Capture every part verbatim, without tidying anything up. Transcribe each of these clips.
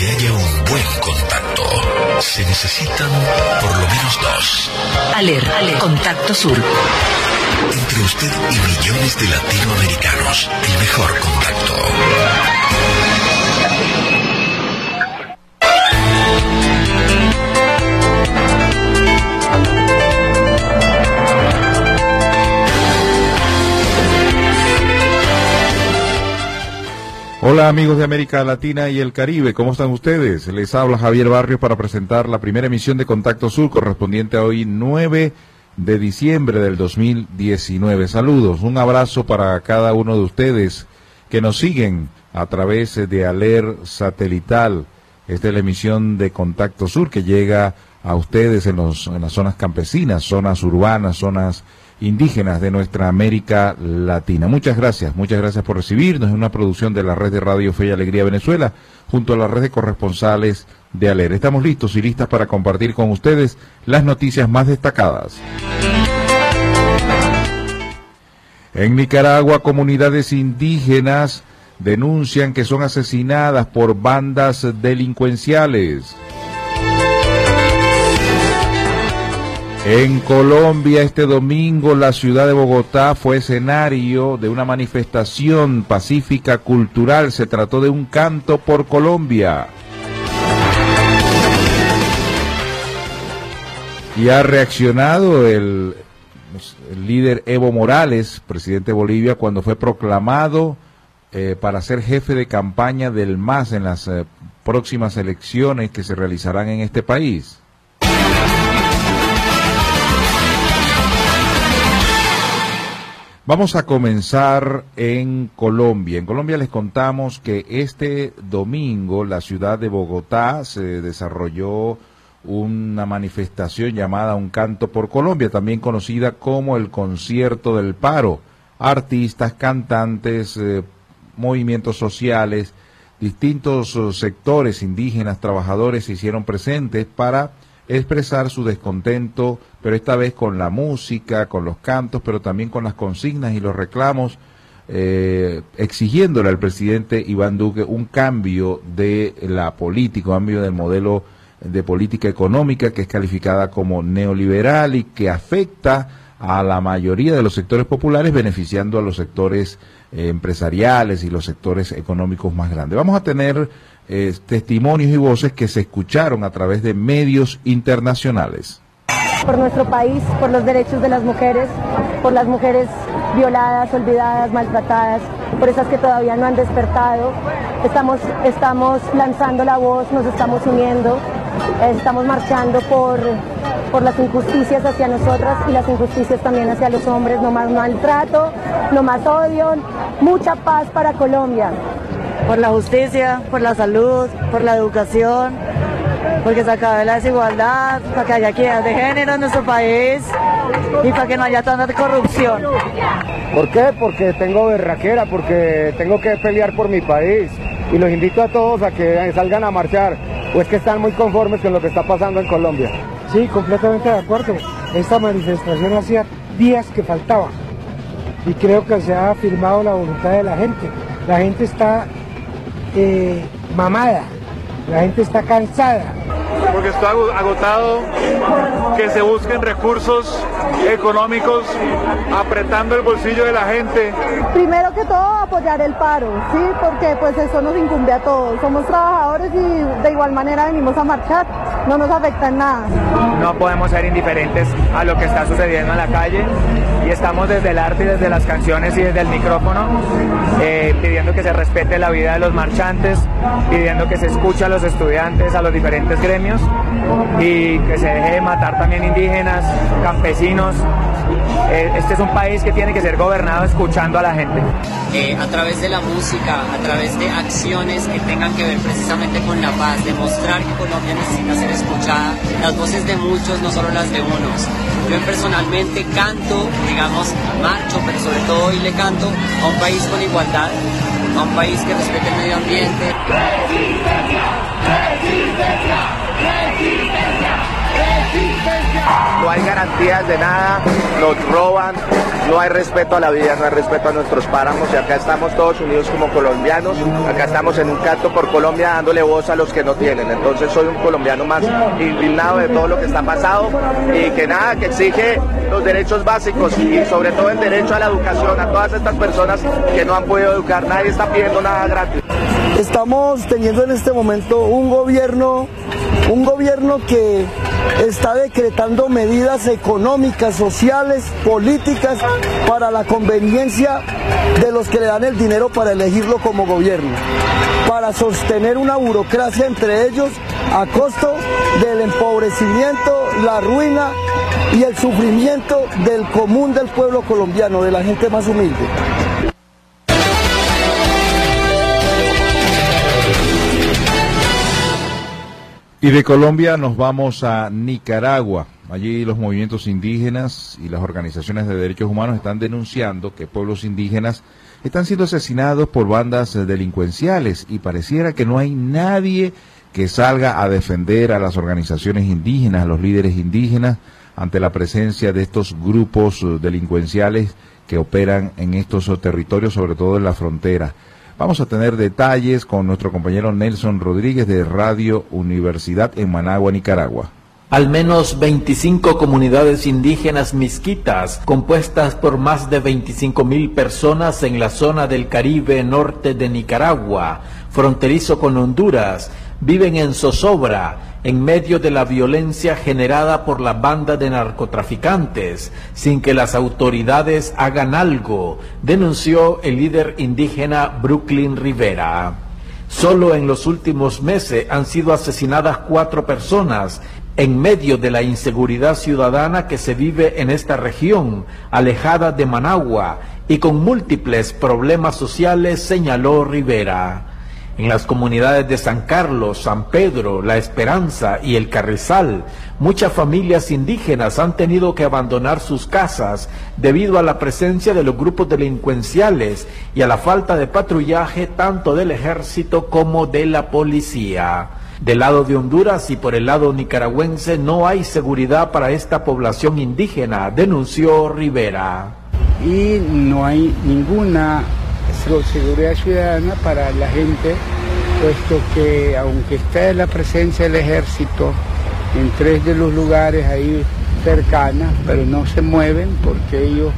que haya un buen contacto, se necesitan por lo menos dos. Aler, Aler, Contacto Sur. Entre usted y millones de latinoamericanos, el mejor contacto. Hola amigos de América Latina y el Caribe, ¿cómo están ustedes? Les habla Javier Barrios para presentar la primera emisión de Contacto Sur correspondiente a hoy nueve de diciembre del dos mil diecinueve. Saludos, un abrazo para cada uno de ustedes que nos siguen a través de Aler Satelital. Esta es la emisión de Contacto Sur que llega a ustedes en, los, en las zonas campesinas, zonas urbanas, zonas indígenas de nuestra América Latina. Muchas gracias, muchas gracias por recibirnos. Es una producción de la Red de Radio Fe y Alegría Venezuela, junto a la red de corresponsales de Aler. Estamos listos y listas para compartir con ustedes las noticias más destacadas. En Nicaragua, comunidades indígenas denuncian que son asesinadas por bandas delincuenciales. En Colombia, este domingo, la ciudad de Bogotá fue escenario de una manifestación pacífica cultural. Se trató de un canto por Colombia. Y ha reaccionado el, el líder Evo Morales, presidente de Bolivia, cuando fue proclamado eh, para ser jefe de campaña del M A S en las eh, próximas elecciones que se realizarán en este país. Vamos a comenzar en Colombia. En Colombia les contamos que este domingo la ciudad de Bogotá se desarrolló una manifestación llamada Un Canto por Colombia, también conocida como el Concierto del Paro. Artistas, cantantes, eh, movimientos sociales, distintos uh, sectores indígenas, trabajadores se hicieron presentes para expresar su descontento, pero esta vez con la música, con los cantos, pero también con las consignas y los reclamos, eh, exigiéndole al presidente Iván Duque un cambio de la política, un cambio del modelo de política económica que es calificada como neoliberal y que afecta a la mayoría de los sectores populares, beneficiando a los sectores eh, empresariales y los sectores económicos más grandes. Vamos a tener Eh, testimonios y voces que se escucharon a través de medios internacionales. Por nuestro país, por los derechos de las mujeres, por las mujeres violadas, olvidadas, maltratadas, por esas que todavía no han despertado. Estamos, estamos lanzando la voz, nos estamos uniendo, eh, estamos marchando por, por las injusticias hacia nosotras y las injusticias también hacia los hombres. No más maltrato, no más odio, mucha paz para Colombia. Por la justicia, por la salud, por la educación, porque se acabe la desigualdad, para que haya equidad de género en nuestro país y para que no haya tanta corrupción. ¿Por qué? Porque tengo berraquera, porque tengo que pelear por mi país y los invito a todos a que salgan a marchar, pues que están muy conformes con lo que está pasando en Colombia. Sí, completamente de acuerdo. Esta manifestación hacía días que faltaba y creo que se ha afirmado la voluntad de la gente. La gente está Eh, mamada, la gente está cansada. Porque está agotado que se busquen recursos económicos apretando el bolsillo de la gente. Primero que todo apoyar el paro, sí, porque pues eso nos incumbe a todos. Somos trabajadores y de igual manera venimos a marchar, no nos afecta en nada. No podemos ser indiferentes a lo que está sucediendo en la calle y estamos desde el arte y desde las canciones y desde el micrófono eh, pidiendo que se respete la vida de los marchantes, pidiendo que se escuche a los estudiantes, a los diferentes gremios y que se deje de matar también indígenas, campesinos. Eh, este es un país que tiene que ser gobernado escuchando a la gente. Eh, a través de la música, a través de acciones que tengan que ver precisamente con la paz, demostrar que Colombia necesita ser escuchada, las voces de muchos, no solo las de unos. Yo personalmente canto, digamos, marcho, pero sobre todo hoy le canto a un país con igualdad, a un país que respete el medio ambiente. ¡Resistencia! ¡Resistencia! ¡Resistencia! no hay garantías de nada, nos roban, no hay respeto a la vida, no hay respeto a nuestros páramos, y acá estamos todos unidos como colombianos, acá estamos en un canto por Colombia dándole voz a los que no tienen. Entonces soy un colombiano más indignado de todo lo que está pasado y que nada, que exige los derechos básicos y sobre todo el derecho a la educación a todas estas personas que no han podido educar. Nadie está pidiendo nada gratis. Estamos teniendo en este momento un gobierno, un gobierno que está decretando medidas económicas, sociales, políticas para la conveniencia de los que le dan el dinero para elegirlo como gobierno, para sostener una burocracia entre ellos a costo del empobrecimiento, la ruina y el sufrimiento del común del pueblo colombiano, de la gente más humilde. Y de Colombia nos vamos a Nicaragua. Allí los movimientos indígenas y las organizaciones de derechos humanos están denunciando que pueblos indígenas están siendo asesinados por bandas delincuenciales y pareciera que no hay nadie que salga a defender a las organizaciones indígenas, a los líderes indígenas, ante la presencia de estos grupos delincuenciales que operan en estos territorios, sobre todo en la frontera. Vamos a tener detalles con nuestro compañero Nelson Rodríguez de Radio Universidad en Managua, Nicaragua. Al menos veinticinco comunidades indígenas misquitas, compuestas por más de veinticinco mil personas en la zona del Caribe norte de Nicaragua, fronterizo con Honduras, viven en zozobra en medio de la violencia generada por la banda de narcotraficantes, sin que las autoridades hagan algo, denunció el líder indígena Brooklyn Rivera. Solo en los últimos meses han sido asesinadas cuatro personas en medio de la inseguridad ciudadana que se vive en esta región, alejada de Managua y con múltiples problemas sociales, señaló Rivera. En las comunidades de San Carlos, San Pedro, La Esperanza y El Carrizal, muchas familias indígenas han tenido que abandonar sus casas debido a la presencia de los grupos delincuenciales y a la falta de patrullaje tanto del ejército como de la policía. Del lado de Honduras y por el lado nicaragüense no hay seguridad para esta población indígena, denunció Rivera. Y no hay ninguna seguridad ciudadana para la gente, puesto que aunque está la presencia del ejército en tres de los lugares ahí cercanos, pero no se mueven porque ellos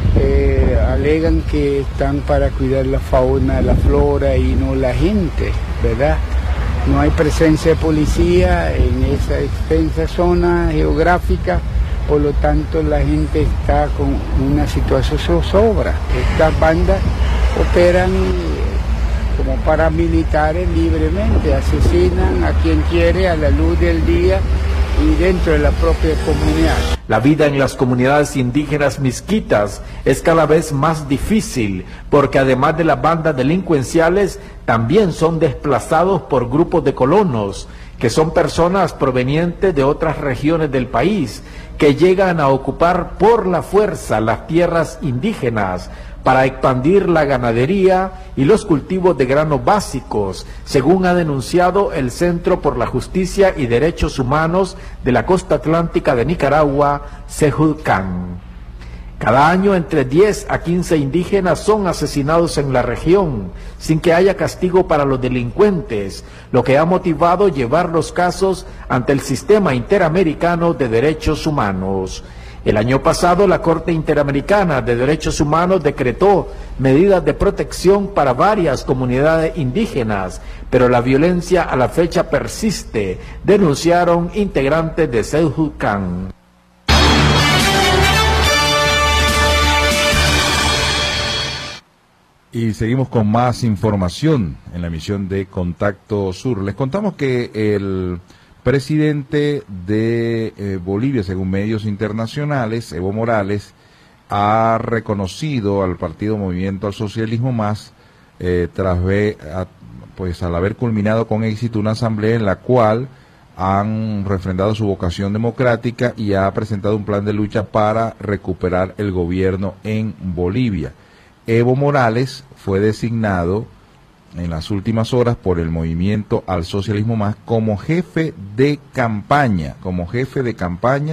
eh, alegan que están para cuidar la fauna, la flora y no la gente, ¿verdad? No hay presencia de policía en esa extensa zona geográfica, por lo tanto la gente está con una situación zozobra. Estas bandas operan como paramilitares libremente, asesinan a quien quiere a la luz del día y dentro de la propia comunidad. La vida en las comunidades indígenas misquitas es cada vez más difícil porque además de las bandas delincuenciales también son desplazados por grupos de colonos, que son personas provenientes de otras regiones del país que llegan a ocupar por la fuerza las tierras indígenas para expandir la ganadería y los cultivos de granos básicos, según ha denunciado el Centro por la Justicia y Derechos Humanos de la Costa Atlántica de Nicaragua, CEJUDCAN. Cada año entre diez a quince indígenas son asesinados en la región, sin que haya castigo para los delincuentes, lo que ha motivado llevar los casos ante el Sistema Interamericano de Derechos Humanos. El año pasado la Corte Interamericana de Derechos Humanos decretó medidas de protección para varias comunidades indígenas, pero la violencia a la fecha persiste, denunciaron integrantes de CEJUDCAN. Y seguimos con más información en la emisión de Contacto Sur. Les contamos que el presidente de eh, Bolivia, según medios internacionales, Evo Morales, ha reconocido al partido Movimiento al Socialismo Más, eh, tras ver, a, pues al haber culminado con éxito una asamblea en la cual han refrendado su vocación democrática y ha presentado un plan de lucha para recuperar el gobierno en Bolivia. Evo Morales fue designado en las últimas horas por el Movimiento al Socialismo Más como jefe de campaña, como jefe de campaña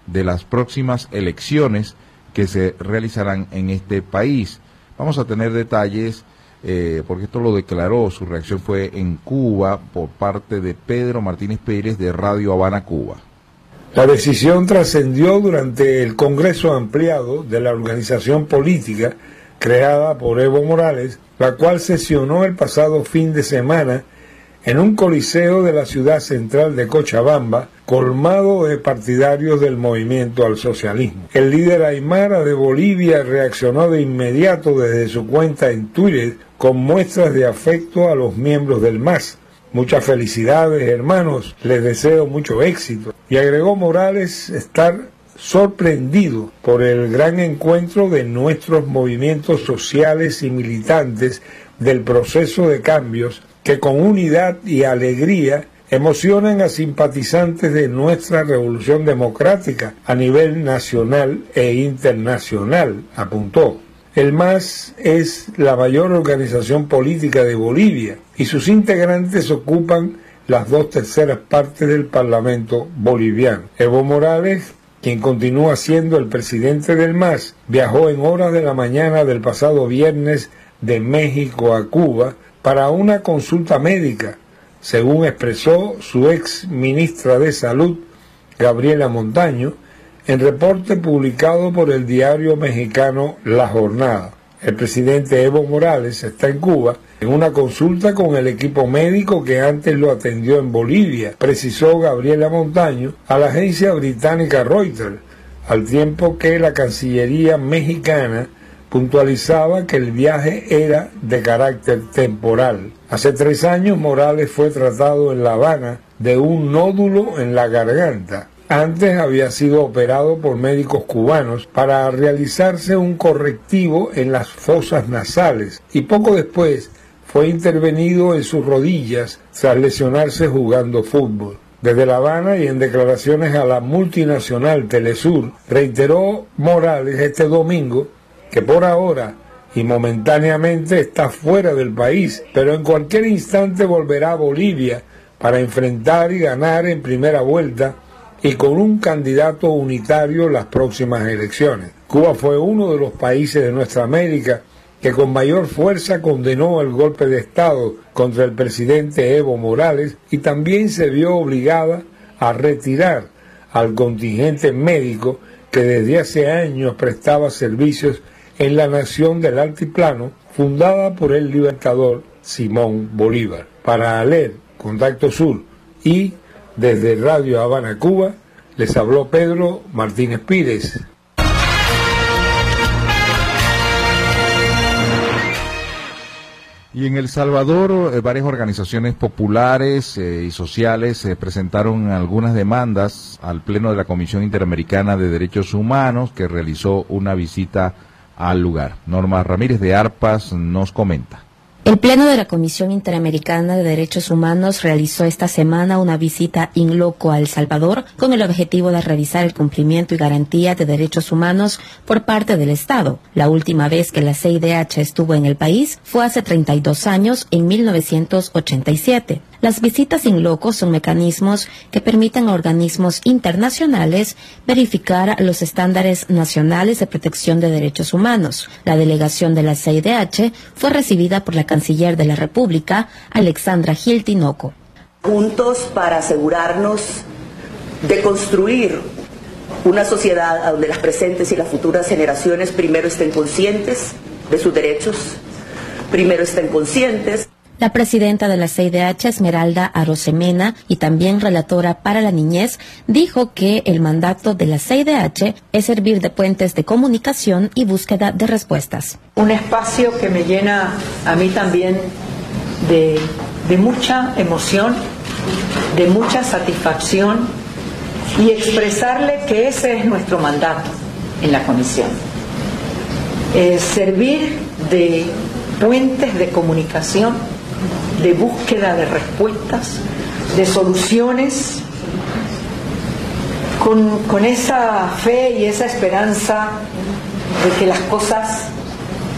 de las próximas elecciones que se realizarán en este país. Vamos a tener detalles, eh, porque esto lo declaró, su reacción fue en Cuba por parte de Pedro Martínez Pérez de Radio Habana, Cuba. La decisión trascendió durante el Congreso ampliado de la organización política creada por Evo Morales, la cual sesionó el pasado fin de semana en un coliseo de la ciudad central de Cochabamba, colmado de partidarios del movimiento al socialismo. El líder aymara de Bolivia reaccionó de inmediato desde su cuenta en Twitter con muestras de afecto a los miembros del M A S. Muchas felicidades, hermanos, les deseo mucho éxito. Y agregó Morales estar sorprendido por el gran encuentro de nuestros movimientos sociales y militantes del proceso de cambios que con unidad y alegría emocionan a simpatizantes de nuestra revolución democrática a nivel nacional e internacional, apuntó. El M A S es la mayor organización política de Bolivia y sus integrantes ocupan las dos terceras partes del Parlamento boliviano. Evo Morales, quien continúa siendo el presidente del M A S, viajó en horas de la mañana del pasado viernes de México a Cuba para una consulta médica, según expresó su ex ministra de Salud, Gabriela Montaño, en reporte publicado por el diario mexicano La Jornada. El presidente Evo Morales está en Cuba en una consulta con el equipo médico que antes lo atendió en Bolivia, precisó Gabriela Montaño a la agencia británica Reuters, al tiempo que la Cancillería mexicana puntualizaba que el viaje era de carácter temporal. Hace tres años Morales fue tratado en La Habana de un nódulo en la garganta. Antes había sido operado por médicos cubanos para realizarse un correctivo en las fosas nasales y poco después fue intervenido en sus rodillas tras lesionarse jugando fútbol. Desde La Habana y en declaraciones a la multinacional Telesur, reiteró Morales este domingo que por ahora y momentáneamente está fuera del país, pero en cualquier instante volverá a Bolivia para enfrentar y ganar en primera vuelta y con un candidato unitario las próximas elecciones. Cuba fue uno de los países de nuestra América que con mayor fuerza condenó el golpe de Estado contra el presidente Evo Morales y también se vio obligada a retirar al contingente médico que desde hace años prestaba servicios en la nación del altiplano fundada por el libertador Simón Bolívar. Para ALER, Contacto Sur y desde Radio Habana, Cuba, les habló Pedro Martínez Pírez. Y en El Salvador, eh, varias organizaciones populares eh, y sociales eh, presentaron algunas demandas al Pleno de la Comisión Interamericana de Derechos Humanos, que realizó una visita al lugar. Norma Ramírez de Arpas nos comenta. El Pleno de la Comisión Interamericana de Derechos Humanos realizó esta semana una visita in loco a El Salvador con el objetivo de revisar el cumplimiento y garantía de derechos humanos por parte del Estado. La última vez que la C I D H estuvo en el país fue hace treinta y dos años, en mil novecientos ochenta y siete. Las visitas in loco son mecanismos que permiten a organismos internacionales verificar los estándares nacionales de protección de derechos humanos. La delegación de la C I D H fue recibida por la canciller de la República, Alexandra Gil Tinoco. Juntos para asegurarnos de construir una sociedad donde las presentes y las futuras generaciones primero estén conscientes de sus derechos, primero estén conscientes. La presidenta de la C I D H, Esmeralda Arosemena, y también relatora para la niñez, dijo que el mandato de la C I D H es servir de puentes de comunicación y búsqueda de respuestas. Un espacio que me llena a mí también de, de mucha emoción, de mucha satisfacción, y expresarle que ese es nuestro mandato en la comisión. Eh, servir de puentes de comunicación, de búsqueda de respuestas, de soluciones, con, con esa fe y esa esperanza de que las cosas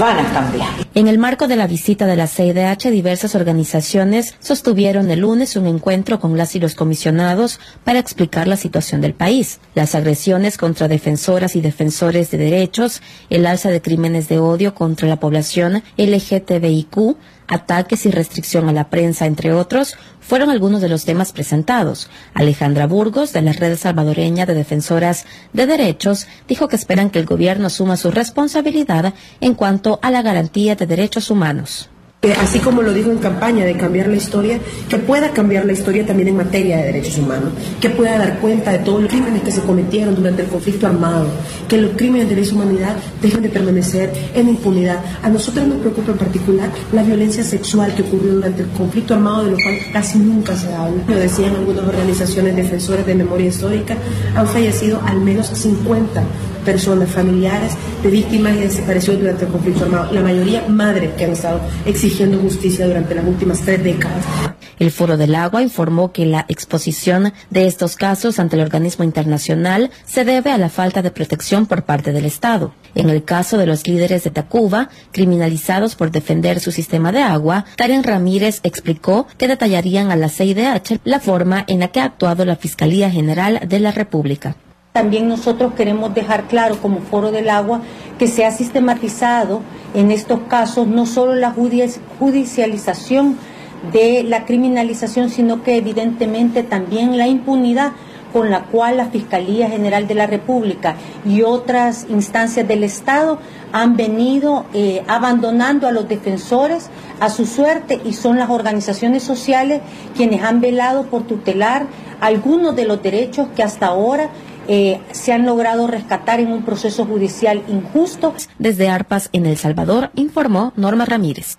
van a cambiar. En el marco de la visita de la C I D H, diversas organizaciones sostuvieron el lunes un encuentro con las y los comisionados para explicar la situación del país, las agresiones contra defensoras y defensores de derechos, el alza de crímenes de odio contra la población L G T B I Q, ataques y restricción a la prensa, entre otros, fueron algunos de los temas presentados. Alejandra Burgos, de la Red Salvadoreña de Defensoras de Derechos, dijo que esperan que el gobierno asuma su responsabilidad en cuanto a la garantía de derechos humanos. Así como lo dijo en campaña de cambiar la historia, que pueda cambiar la historia también en materia de derechos humanos, que pueda dar cuenta de todos los crímenes que se cometieron durante el conflicto armado, que los crímenes de lesa humanidad dejen de permanecer en impunidad. A nosotros nos preocupa en particular la violencia sexual que ocurrió durante el conflicto armado, de lo cual casi nunca se habla. Lo decían algunas organizaciones defensoras de memoria histórica, han fallecido al menos cincuenta personas familiares de víctimas y desaparecidos durante el conflicto armado, la mayoría madres que han estado exigiendo justicia durante las últimas tres décadas. El Foro del Agua informó que la exposición de estos casos ante el organismo internacional se debe a la falta de protección por parte del Estado. En el caso de los líderes de Tacuba, criminalizados por defender su sistema de agua, Karen Ramírez explicó que detallarían a la C I D H la forma en la que ha actuado la Fiscalía General de la República. También nosotros queremos dejar claro como Foro del Agua que se ha sistematizado en estos casos no solo la judicialización de la criminalización, sino que evidentemente también la impunidad con la cual la Fiscalía General de la República y otras instancias del Estado han venido eh, abandonando a los defensores a su suerte, y son las organizaciones sociales quienes han velado por tutelar algunos de los derechos que hasta ahora Eh, se han logrado rescatar en un proceso judicial injusto. Desde Arpas, en El Salvador, informó Norma Ramírez.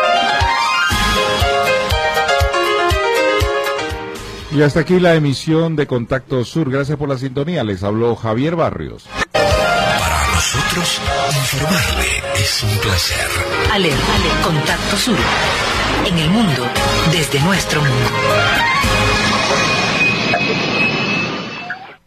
Y hasta aquí la emisión de Contacto Sur. Gracias por la sintonía. Les habló Javier Barrios. Para nosotros, informarle es un placer. Ale, Ale, Contacto Sur. En el mundo, desde nuestro mundo.